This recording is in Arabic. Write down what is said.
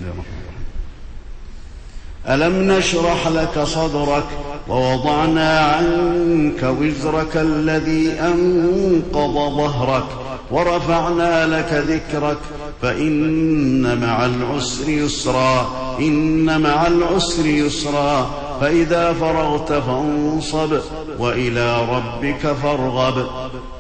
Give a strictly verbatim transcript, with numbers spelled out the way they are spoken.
الله الرحمن الرحيم. ألم نشرح لك صدرك ووضعنا عنك وزرك الذي أنقض ظهرك ورفعنا لك ذكرك فإن مع العسر يسرا إن مع العسر يسرا فإذا فرغت فانصب وإلى ربك فارغب.